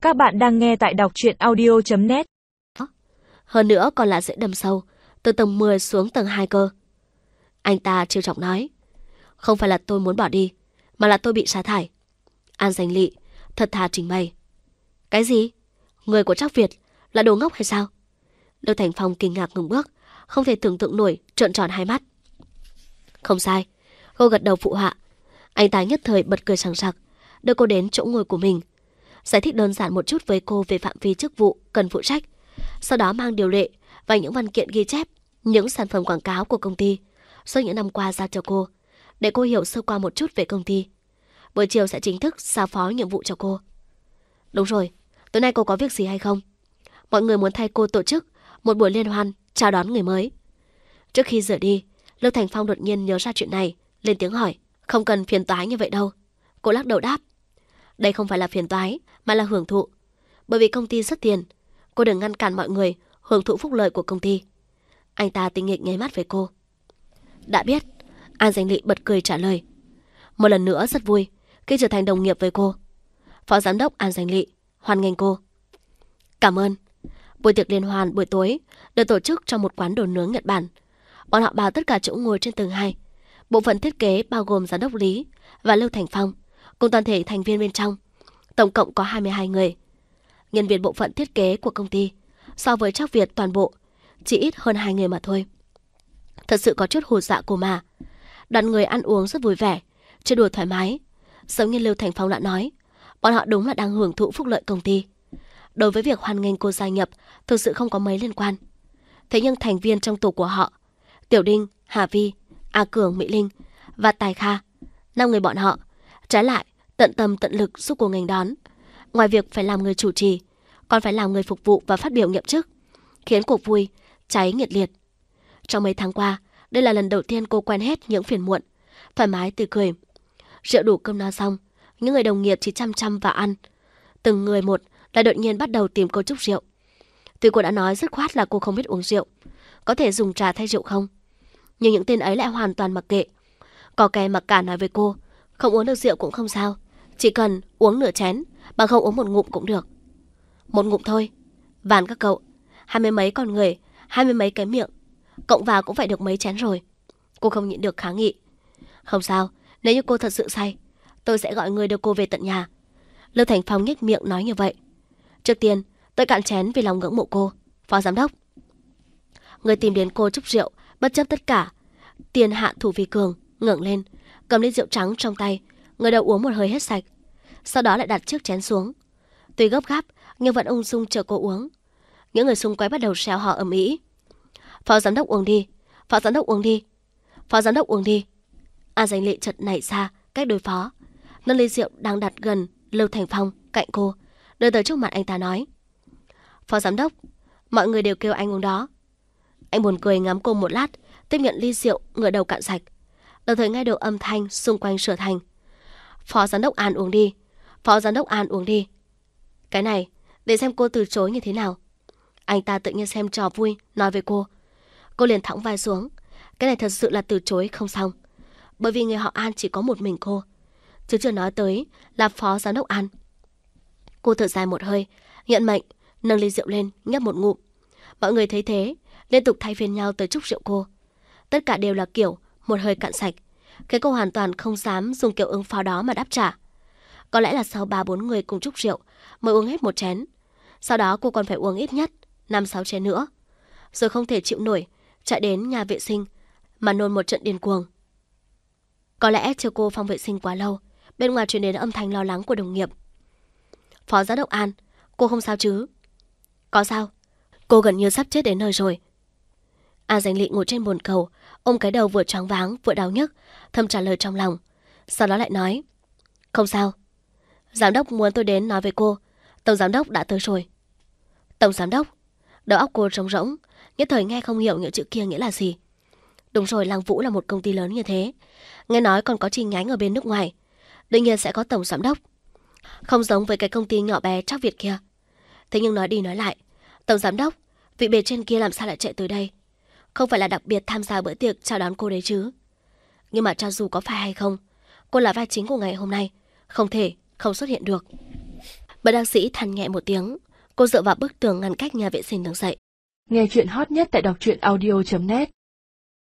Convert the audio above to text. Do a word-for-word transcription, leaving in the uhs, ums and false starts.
Các bạn đang nghe tại đọc truyện audio chấm net. Hơn nữa còn là dễ đâm sâu, từ tầng mười xuống tầng hai cơ. Anh ta trêu chọc nói, không phải là tôi muốn bỏ đi, mà là tôi bị sa thải. An Danh Lị thật thà trình bày. Cái gì? Người của Trác Việt là đồ ngốc hay sao? Lưu Thành Phong kinh ngạc ngừng bước, không thể tưởng tượng nổi, trợn tròn hai mắt. Không sai, cô gật đầu phụ họa. Anh ta nhất thời bật cười sảng sặc, đưa cô đến chỗ ngồi của mình, giải thích đơn giản một chút với cô về phạm vi chức vụ cần phụ trách, sau đó mang điều lệ và những văn kiện ghi chép những sản phẩm quảng cáo của công ty suốt những năm qua ra cho cô, để cô hiểu sơ qua một chút về công ty. Buổi chiều sẽ chính thức giao phó nhiệm vụ cho cô. Đúng rồi, tối nay cô có việc gì hay không? Mọi người muốn thay cô tổ chức một buổi liên hoan chào đón người mới. Trước khi rời đi, Lưu Thành Phong đột nhiên nhớ ra chuyện này, lên tiếng hỏi. Không cần phiền toái như vậy đâu. Cô lắc đầu đáp, đây không phải là phiền toái, mà là hưởng thụ. Bởi vì công ty rất tiền, cô đừng ngăn cản mọi người hưởng thụ phúc lợi của công ty. Anh ta tinh nghịch nháy mắt với cô. Đã biết. An Danh Lị bật cười trả lời. Một lần nữa rất vui khi trở thành đồng nghiệp với cô. Phó giám đốc An Danh Lị hoan nghênh cô. Cảm ơn. Buổi tiệc liên hoan buổi tối được tổ chức trong một quán đồ nướng Nhật Bản. Bọn họ bao tất cả chỗ ngồi trên tầng hai. Bộ phận thiết kế bao gồm giám đốc Lý và Lưu Thành Phong cùng toàn thể thành viên bên trong. Tổng cộng có hai mươi hai người. Nhân viên bộ phận thiết kế của công ty so với Trác Việt toàn bộ chỉ ít hơn hai người mà thôi. Thật sự có chút hù dọa cô mà. Đoàn người ăn uống rất vui vẻ, chơi đùa thoải mái. Giống như Lưu Thành Phong đã nói, bọn họ đúng là đang hưởng thụ phúc lợi công ty. Đối với việc hoan nghênh cô gia nhập thực sự không có mấy liên quan. Thế nhưng thành viên trong tổ của họ, Tiểu Đinh, Hà Vi, A Cường, Mỹ Linh và Tài Kha, năm người bọn họ trái lại tận tâm tận lực giúp cô nghênh đón. Ngoài việc phải làm người chủ trì, còn phải làm người phục vụ và phát biểu nhậm chức, khiến cuộc vui cháy nhiệt liệt. Trong mấy tháng qua, đây là lần đầu tiên cô quen hết những phiền muộn, thoải mái tươi cười. Rượu đủ cơm no xong, những người đồng nghiệp chỉ chăm chăm vào ăn. Từng người một lại đột nhiên bắt đầu tìm cô chúc rượu. Tuy cô đã nói dứt khoát là cô không biết uống rượu, có thể dùng trà thay rượu không, nhưng những tên ấy lại hoàn toàn mặc kệ. Có kẻ mặc cả nói với cô, không uống được rượu cũng không sao, chỉ cần uống nửa chén, bằng không uống một ngụm cũng được. Một ngụm thôi. Van các cậu, hai mươi mấy con người, hai mươi mấy cái miệng, cộng vào cũng phải được mấy chén rồi. Cô không nhịn được kháng nghị. Không sao, nếu như cô thật sự say, tôi sẽ gọi người đưa cô về tận nhà. Lưu Thành Phong nhếch miệng nói như vậy. Trước tiên, tôi cạn chén vì lòng ngưỡng mộ cô, phó giám đốc. Người tìm đến cô chúc rượu, bất chấp tất cả. Tiền hạ thủ vì cường, ngẩng lên, cầm ly rượu trắng trong tay, người đầu uống một hơi hết sạch. Sau đó lại đặt chiếc chén xuống. Tuy gấp gáp, nhưng vẫn ung dung chờ cô uống. Những người xung quanh bắt đầu reo hò ầm ĩ. Phó giám đốc uống đi, phó giám đốc uống đi, phó giám đốc uống đi. An Danh Lị chợt nảy ra cách đối phó, nâng ly rượu đang đặt gần Lưu Thành Phong cạnh cô, đưa tới trước mặt anh ta nói, phó giám đốc, mọi người đều kêu anh uống đó. Anh buồn cười ngắm cô một lát, tiếp nhận ly rượu, ngửa đầu cạn sạch. Đồng thời nghe được âm thanh xung quanh sửa thành, phó giám đốc An uống đi, phó giám đốc An uống đi. Cái này để xem cô từ chối như thế nào. Anh ta tự nhiên xem trò vui, nói với cô. Cô liền thõng vai xuống. Cái này thật sự là từ chối không xong, bởi vì người họ An chỉ có một mình cô, chứ chưa nói tới là phó giám đốc An. Cô thở dài một hơi, nhận mệnh, nâng ly rượu lên, nhấp một ngụm. Mọi người thấy thế, liên tục thay phiên nhau tới chúc rượu cô. Tất cả đều là kiểu một hơi cạn sạch, khiến cô hoàn toàn không dám dùng kiểu ứng phó đó mà đáp trả. Có lẽ là sau ba bốn người cùng chúc rượu mới uống hết một chén. Sau đó cô còn phải uống ít nhất năm sáu chén nữa, rồi không thể chịu nổi, chạy đến nhà vệ sinh mà nôn một trận điên cuồng. Có lẽ chờ cô phòng vệ sinh quá lâu, bên ngoài truyền đến âm thanh lo lắng của đồng nghiệp. Phó giám đốc An, cô không sao chứ? Có sao? Cô gần như sắp chết đến nơi rồi. An Danh Lị ngồi trên bồn cầu, ôm cái đầu vừa choáng váng vừa đau nhức, thầm trả lời trong lòng. Sau đó lại nói, không sao. Giám đốc muốn tôi đến nói với cô, tổng giám đốc đã tới rồi. Tổng giám đốc? Đầu óc cô trống rỗng, nhất thời nghe không hiểu những chữ kia nghĩa là gì. Đúng rồi, Lăng Vũ là một công ty lớn như thế, nghe nói còn có chi nhánh ở bên nước ngoài, đương nhiên sẽ có tổng giám đốc, không giống với cái công ty nhỏ bé Trác Việt kia. Thế nhưng nói đi nói lại, tổng giám đốc, vị bề trên kia làm sao lại chạy tới đây? Không phải là đặc biệt tham gia bữa tiệc chào đón cô đấy chứ? Nhưng mà cho dù có phải hay không, cô là vai chính của ngày hôm nay, không thể không xuất hiện được. Bất đắc sĩ than nhẹ một tiếng, cô dựa vào bức tường ngăn cách nhà vệ sinh đứng dậy. Nghe chuyện hot nhất tại đọc truyện audio chấm net.